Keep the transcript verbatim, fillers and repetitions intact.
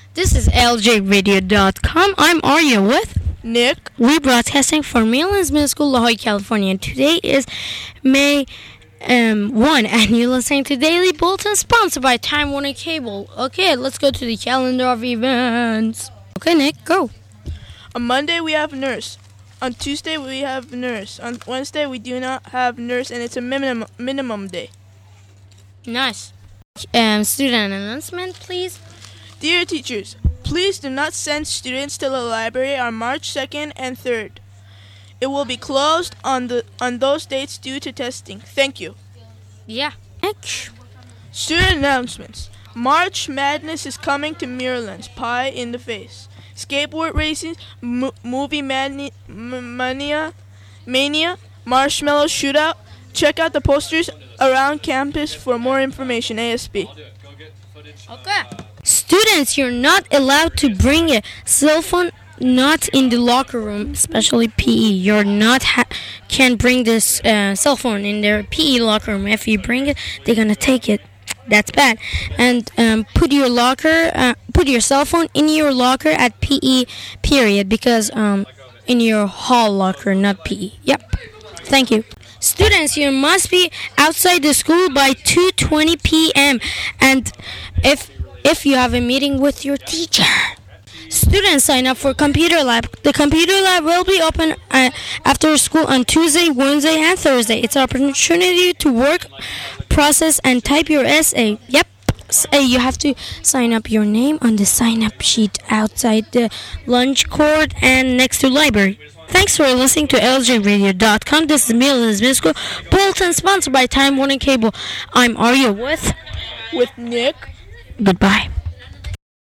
This is L J radio dot com. I'm Arya with Nick. We're broadcasting from Maryland's Middle School, La Jolla, California. And today is May um, first, and you're listening to Daily Bulletin, sponsored by Time Warner Cable. Okay, let's go to the calendar of events. Okay, Nick, go. On Monday, we have nurse. On Tuesday, we have nurse. On Wednesday, we do not have nurse, and it's a minimum minimum day. Nice. Um, student announcement, please. Dear teachers, please do not send students to the library on March second and third. It will be closed on the on those dates due to testing. Thank you. Yeah. Nick. Student announcements. March Madness is coming to Maryland's Pie in the Face. Skateboard racing, mo- movie mani- m- mania, mania, marshmallow shootout. Check out the posters around campus for more information. A S B. Okay. Students, you're not allowed to bring a cell phone not in the locker room, especially P E. You're not ha- can't bring this uh, cell phone in their P E locker room. If you bring it, they're gonna take it. That's bad. And um, put your locker, uh, put your cell phone in your locker at P E period, because um, in your hall locker, not P E. Yep. Thank you. Students, you must be outside the school by two twenty p.m. and if if you have a meeting with your teacher. Students, sign up for computer lab. The computer lab will be open uh, after school on Tuesday, Wednesday, and Thursday. It's an opportunity to work, process, and type your essay. Yep. Uh, you have to sign up your name on the sign-up sheet outside the lunch court and next to library. Thanks for listening to L J radio dot com. This is Maryland's Middle School Bulletin, sponsored by Time Warner Cable. I'm Arya with With Nick. Goodbye.